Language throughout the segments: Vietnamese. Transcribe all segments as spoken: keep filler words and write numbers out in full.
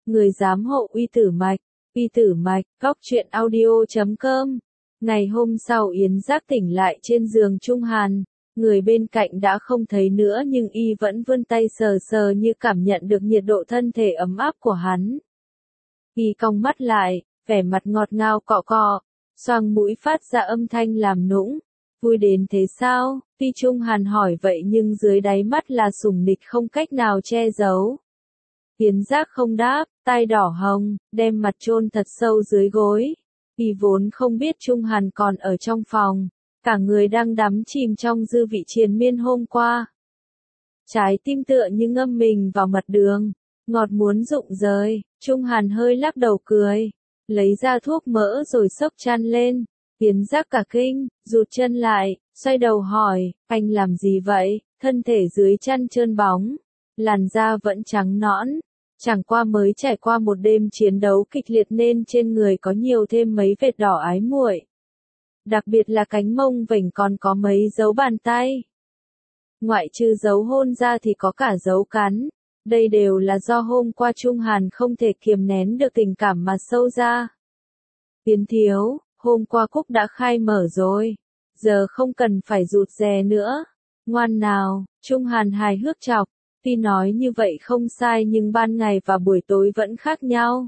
Người giám hộ uy tử mạch, uy tử mạch, góc truyện audio chấm com. Ngày hôm sau Yến Giác tỉnh lại trên giường Trung Hàn, người bên cạnh đã không thấy nữa nhưng y vẫn vươn tay sờ sờ như cảm nhận được nhiệt độ thân thể ấm áp của hắn. Y cong mắt lại, vẻ mặt ngọt ngào cọ cọ, xoang mũi phát ra âm thanh làm nũng. Vui đến thế sao? Tuy Trung Hàn hỏi vậy nhưng dưới đáy mắt là sủng nịch không cách nào che giấu. Yến Giác không đáp, tai đỏ hồng, đem mặt chôn thật sâu dưới gối. Y vốn không biết Trung Hàn còn ở trong phòng, cả người đang đắm chìm trong dư vị triền miên hôm qua. Trái tim tựa như ngâm mình vào mật đường, ngọt muốn rụng rời. Trung Hàn hơi lắc đầu cười, lấy ra thuốc mỡ rồi xốc chăn lên. Yến Giác cả kinh, rụt chân lại, xoay đầu hỏi, anh làm gì vậy? Thân thể dưới chăn trơn bóng, làn da vẫn trắng nõn, chẳng qua mới trải qua một đêm chiến đấu kịch liệt nên trên người có nhiều thêm mấy vệt đỏ ái muội. Đặc biệt là cánh mông vểnh còn có mấy dấu bàn tay. Ngoại trừ dấu hôn ra thì có cả dấu cắn. Đây đều là do hôm qua Trung Hàn không thể kiềm nén được tình cảm mà sâu ra. Yến thiếu, hôm qua cúc đã khai mở rồi, giờ không cần phải rụt rè nữa. Ngoan nào, Trung Hàn hài hước chọc, tuy nói như vậy không sai nhưng ban ngày và buổi tối vẫn khác nhau.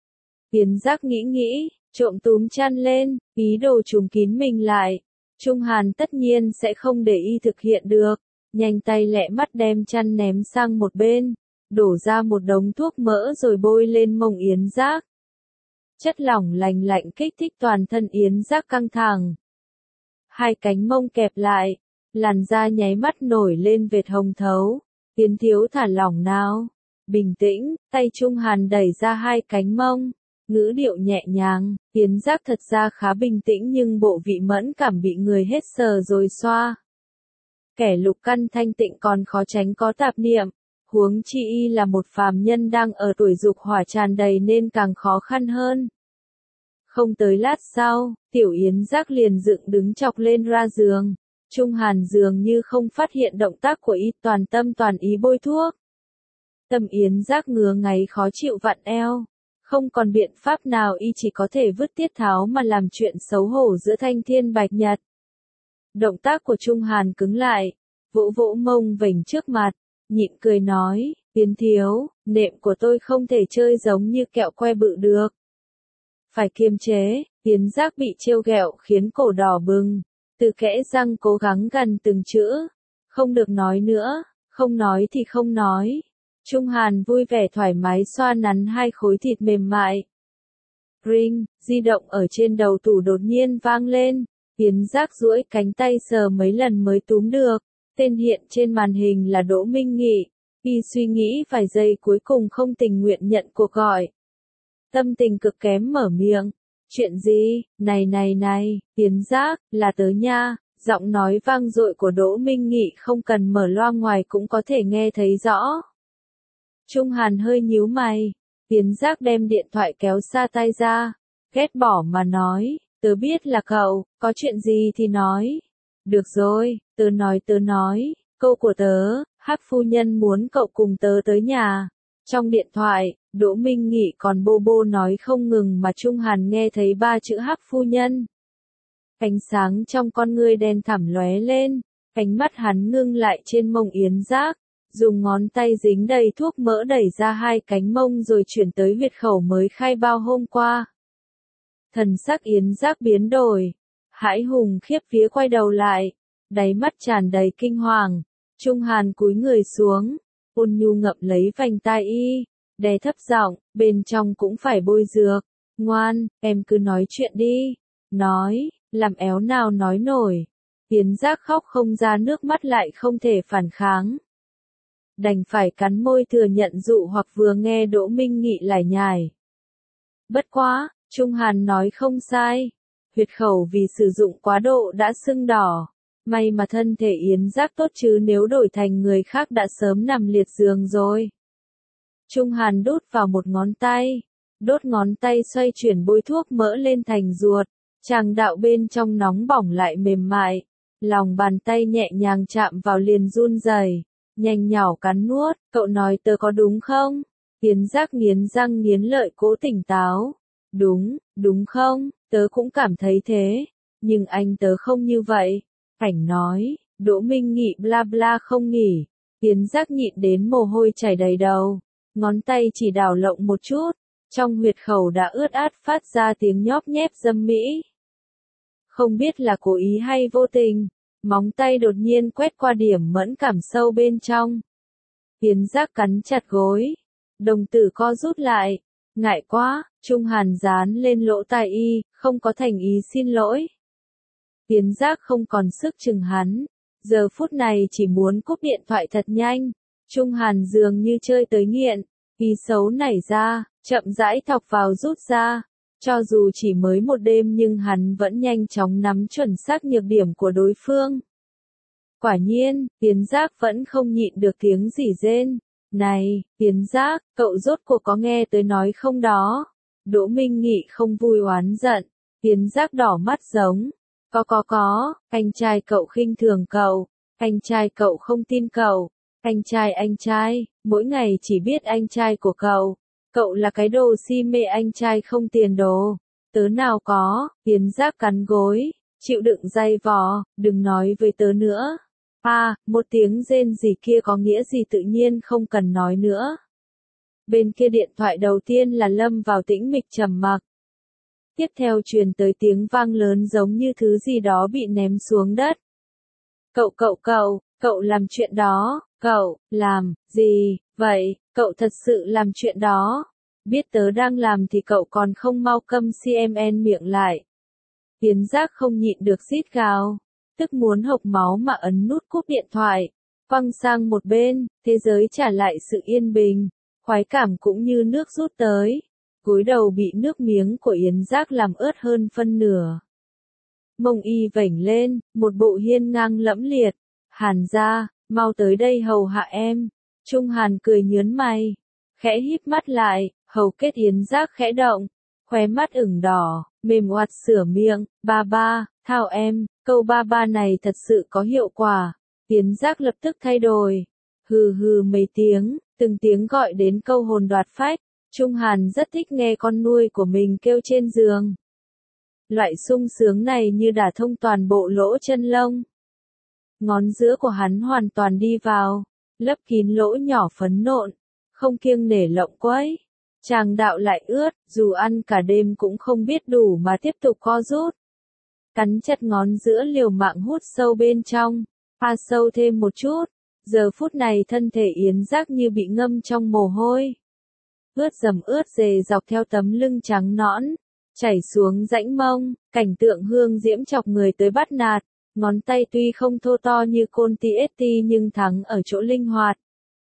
Yến Giác nghĩ nghĩ, trộm túm chăn lên, ý đồ trùm kín mình lại. Trung Hàn tất nhiên sẽ không để y thực hiện được, nhanh tay lẹ mắt đem chăn ném sang một bên, đổ ra một đống thuốc mỡ rồi bôi lên mông Yến Giác. Chất lỏng lành lạnh kích thích toàn thân Yến Giác căng thẳng. Hai cánh mông kẹp lại, làn da nháy mắt nổi lên vệt hồng thấu. Yến thiếu thả lỏng nào. Bình tĩnh, tay Trung Hàn đẩy ra hai cánh mông, ngữ điệu nhẹ nhàng. Yến Giác thật ra khá bình tĩnh nhưng bộ vị mẫn cảm bị người hết sờ rồi xoa. Kẻ lục căn thanh tịnh còn khó tránh có tạp niệm, huống chi y là một phàm nhân đang ở tuổi dục hỏa tràn đầy nên càng khó khăn hơn. Không tới lát sau, tiểu Yến Giác liền dựng đứng chọc lên ra giường. Trung Hàn dường như không phát hiện động tác của y, toàn tâm toàn ý bôi thuốc. Tâm Yến Giác ngứa ngáy khó chịu vặn eo. Không còn biện pháp nào y chỉ có thể vứt tiết tháo mà làm chuyện xấu hổ giữa thanh thiên bạch nhật. Động tác của Trung Hàn cứng lại, vỗ vỗ mông vểnh trước mặt, nhịn cười nói, Yến thiếu, nệm của tôi không thể chơi giống như kẹo que bự được. Phải kiềm chế. Yến Giác bị trêu ghẹo khiến cổ đỏ bừng, từ kẽ răng cố gắng gần từng chữ, không được nói nữa, không nói thì không nói. Trung Hàn vui vẻ thoải mái xoa nắn hai khối thịt mềm mại. Ring, di động ở trên đầu tủ đột nhiên vang lên. Yến Giác duỗi cánh tay sờ mấy lần mới túm được. Tên hiện trên màn hình là Đỗ Minh Nghị. Y suy nghĩ vài giây cuối cùng không tình nguyện nhận cuộc gọi. Tâm tình cực kém mở miệng. Chuyện gì? Này này này, Yến Giác, là tớ nha. Giọng nói vang dội của Đỗ Minh Nghị không cần mở loa ngoài cũng có thể nghe thấy rõ. Trung Hàn hơi nhíu mày. Yến Giác đem điện thoại kéo xa tay ra, ghét bỏ mà nói, tớ biết là cậu, có chuyện gì thì nói. Được rồi, tớ nói tớ nói, câu của tớ, Hắc phu nhân muốn cậu cùng tớ tới nhà. Trong điện thoại, Đỗ Minh Nghị còn bô bô nói không ngừng mà Trung Hàn nghe thấy ba chữ Hắc phu nhân. Ánh sáng trong con ngươi đen thẳm lóe lên, ánh mắt hắn ngưng lại trên mông Yến Giác, dùng ngón tay dính đầy thuốc mỡ đẩy ra hai cánh mông rồi chuyển tới huyệt khẩu mới khai bao hôm qua. Thần sắc Yến Giác biến đổi, hãi hùng khiếp vía quay đầu lại, đáy mắt tràn đầy kinh hoàng. Trung Hàn cúi người xuống, ôn nhu ngậm lấy vành tai y, đè thấp giọng, bên trong cũng phải bôi dược. Ngoan, em cứ nói chuyện đi. Nói, làm éo nào nói nổi. Yến Giác khóc không ra nước mắt lại không thể phản kháng. Đành phải cắn môi thừa nhận dụ hoặc vừa nghe Đỗ Minh Nghị lải nhải. Bất quá, Trung Hàn nói không sai. Huyệt khẩu vì sử dụng quá độ đã sưng đỏ. May mà thân thể Yến Giác tốt chứ nếu đổi thành người khác đã sớm nằm liệt giường rồi. Trung Hàn đút vào một ngón tay. Đốt ngón tay xoay chuyển bôi thuốc mỡ lên thành ruột. Tràng đạo bên trong nóng bỏng lại mềm mại. Lòng bàn tay nhẹ nhàng chạm vào liền run rẩy. Nhanh nhỏ cắn nuốt, cậu nói tớ có đúng không? Tiến Giác nghiến răng nghiến lợi cố tỉnh táo. Đúng, đúng không, tớ cũng cảm thấy thế. Nhưng anh tớ không như vậy. Cảnh nói, Đỗ Minh Nghị bla bla không nghỉ. Tiến Giác nhịn đến mồ hôi chảy đầy đầu. Ngón tay chỉ đảo lộng một chút. Trong huyệt khẩu đã ướt át phát ra tiếng nhóp nhép dâm mỹ. Không biết là cố ý hay vô tình. Móng tay đột nhiên quét qua điểm mẫn cảm sâu bên trong. Tiến Giác cắn chặt gối. Đồng tử co rút lại. Ngại quá, Trung Hàn dán lên lỗ tai y, không có thành ý xin lỗi. Tiến Giác không còn sức chừng hắn. Giờ phút này chỉ muốn cúp điện thoại thật nhanh. Trung Hàn dường như chơi tới nghiện. Ý xấu nảy ra, chậm rãi thọc vào rút ra. Cho dù chỉ mới một đêm nhưng hắn vẫn nhanh chóng nắm chuẩn xác nhược điểm của đối phương. Quả nhiên, Tiến Giác vẫn không nhịn được tiếng rỉ rên. Này, Tiến Giác, cậu rốt cuộc có nghe tới nói không đó? Đỗ Minh Nghị không vui oán giận. Tiến Giác đỏ mắt giống. Có có có, anh trai cậu khinh thường cậu. Anh trai cậu không tin cậu. Anh trai anh trai, mỗi ngày chỉ biết anh trai của cậu. Cậu là cái đồ si mê anh trai không tiền đồ. Tớ nào có, Tiến Giác cắn gối. Chịu đựng dày vò, đừng nói với tớ nữa. À, một tiếng rên gì kia có nghĩa gì tự nhiên không cần nói nữa. Bên kia điện thoại đầu tiên là lâm vào tĩnh mịch trầm mặc. Tiếp theo truyền tới tiếng vang lớn giống như thứ gì đó bị ném xuống đất. Cậu cậu cậu, cậu làm chuyện đó, cậu, làm, gì, vậy, cậu thật sự làm chuyện đó. Biết tớ đang làm thì cậu còn không mau câm cmn miệng lại. Tiến Giác không nhịn được rít gào. Tức muốn hộc máu mà ấn nút cúp điện thoại, quăng sang một bên, thế giới trả lại sự yên bình, khoái cảm cũng như nước rút tới, gối đầu bị nước miếng của Yến Giác làm ướt hơn phân nửa. Mông y vểnh lên, một bộ hiên ngang lẫm liệt, Hàn gia, mau tới đây hầu hạ em. Trung Hàn cười nhớn mày, khẽ híp mắt lại, hầu kết Yến Giác khẽ động, khóe mắt ửng đỏ, mềm oặt sửa miệng, ba ba, thao em. Câu ba ba này thật sự có hiệu quả. Tiến Giác lập tức thay đổi. Hừ hừ mấy tiếng, từng tiếng gọi đến câu hồn đoạt phách. Trung Hàn rất thích nghe con nuôi của mình kêu trên giường. Loại sung sướng này như đả thông toàn bộ lỗ chân lông. Ngón giữa của hắn hoàn toàn đi vào, lấp kín lỗ nhỏ phấn nộn, không kiêng nể lộng quấy. Tràng đạo lại ướt, dù ăn cả đêm cũng không biết đủ mà tiếp tục co rút. Cắn chặt ngón giữa liều mạng hút sâu bên trong, pha sâu thêm một chút. Giờ phút này thân thể Yến Giác như bị ngâm trong mồ hôi. Ướt dầm ướt dề dọc theo tấm lưng trắng nõn, chảy xuống rãnh mông, cảnh tượng hương diễm chọc người tới bắt nạt. Ngón tay tuy không thô to như côn ti ét ti nhưng thắng ở chỗ linh hoạt.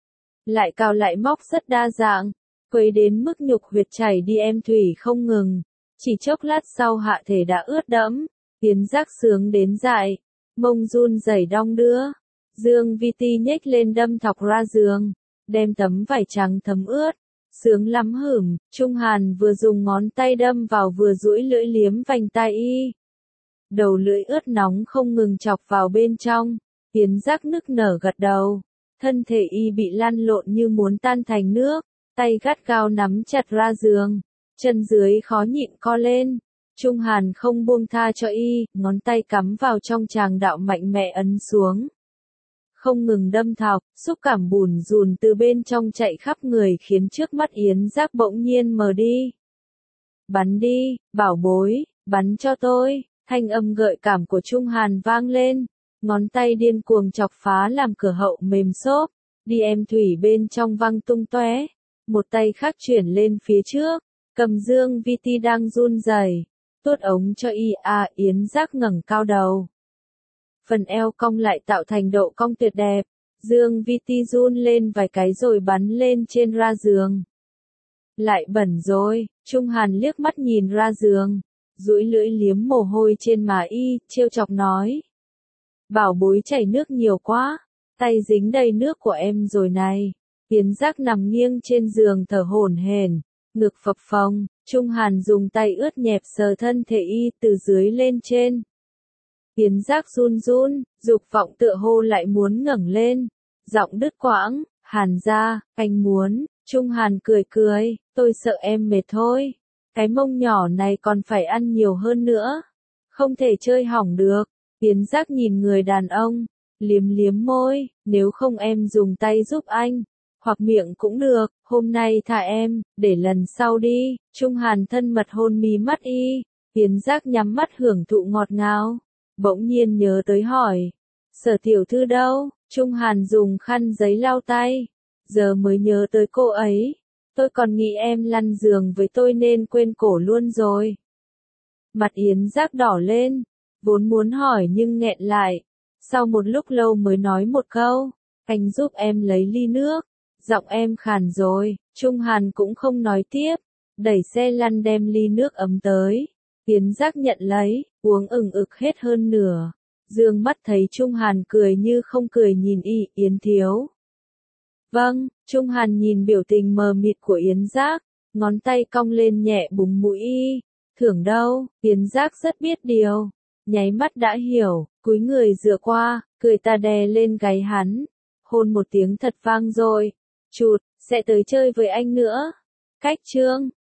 Lại cào lại móc rất đa dạng, quấy đến mức nhục huyệt chảy đi em thủy không ngừng. Chỉ chốc lát sau hạ thể đã ướt đẫm. Yến Giác sướng đến dại, mông run rẩy đong đưa. Dương Vi Ti nhếch lên đâm thọc ra giường, đem tấm vải trắng thấm ướt, sướng lắm hửm. Trung Hàn vừa dùng ngón tay đâm vào vừa duỗi lưỡi liếm vành tai y. Đầu lưỡi ướt nóng không ngừng chọc vào bên trong. Yến Giác nức nở gật đầu, thân thể y bị lăn lộn như muốn tan thành nước, tay gắt gao nắm chặt ra giường, chân dưới khó nhịn co lên. Trung Hàn không buông tha cho y, ngón tay cắm vào trong tràng đạo mạnh mẽ ấn xuống. Không ngừng đâm thọc, xúc cảm bùn rùn từ bên trong chạy khắp người khiến trước mắt Yến Giác bỗng nhiên mờ đi. Bắn đi, bảo bối, bắn cho tôi, thanh âm gợi cảm của Trung Hàn vang lên. Ngón tay điên cuồng chọc phá làm cửa hậu mềm xốp, đi em thủy bên trong văng tung tóe. Một tay khác chuyển lên phía trước, cầm Dương Vi Ti đang run rẩy. Tuốt ống cho y a Yến Giác ngẩng cao đầu. Phần eo cong lại tạo thành độ cong tuyệt đẹp. Dương Vi Ti run lên vài cái rồi bắn lên trên ra giường. Lại bẩn rồi, Trung Hàn liếc mắt nhìn ra giường, duỗi lưỡi liếm mồ hôi trên má y, trêu chọc nói. Bảo bối chảy nước nhiều quá, tay dính đầy nước của em rồi này. Yến Giác nằm nghiêng trên giường thở hổn hển, ngực phập phồng. Trung Hàn dùng tay ướt nhẹp sờ thân thể y từ dưới lên trên. Yến Giác run run, dục vọng tựa hồ lại muốn ngẩng lên. Giọng đứt quãng, Hàn gia, anh muốn. Trung Hàn cười cười, tôi sợ em mệt thôi. Cái mông nhỏ này còn phải ăn nhiều hơn nữa. Không thể chơi hỏng được. Yến Giác nhìn người đàn ông, liếm liếm môi, nếu không em dùng tay giúp anh. Hoặc miệng cũng được, hôm nay thả em, để lần sau đi. Trung Hàn thân mật hôn mí mắt y. Yến Giác nhắm mắt hưởng thụ ngọt ngào. Bỗng nhiên nhớ tới hỏi. Sở tiểu thư đâu? Trung Hàn dùng khăn giấy lau tay. Giờ mới nhớ tới cô ấy. Tôi còn nghĩ em lăn giường với tôi nên quên cổ luôn rồi. Mặt Yến Giác đỏ lên. Vốn muốn hỏi nhưng nghẹn lại. Sau một lúc lâu mới nói một câu. Anh giúp em lấy ly nước. Giọng em khàn rồi. Trung Hàn cũng không nói tiếp. Đẩy xe lăn đem ly nước ấm tới. Yến Giác nhận lấy, uống ừng ực hết hơn nửa. Dương mắt thấy Trung Hàn cười như không cười nhìn y, Yến thiếu. Vâng, Trung Hàn nhìn biểu tình mờ mịt của Yến Giác, ngón tay cong lên nhẹ búng mũi y. Thưởng đâu, Yến Giác rất biết điều. Nháy mắt đã hiểu, cúi người dựa qua, cười ta đè lên gáy hắn. Hôn một tiếng thật vang rồi. Chụt, sẽ tới chơi với anh nữa. Cách chương.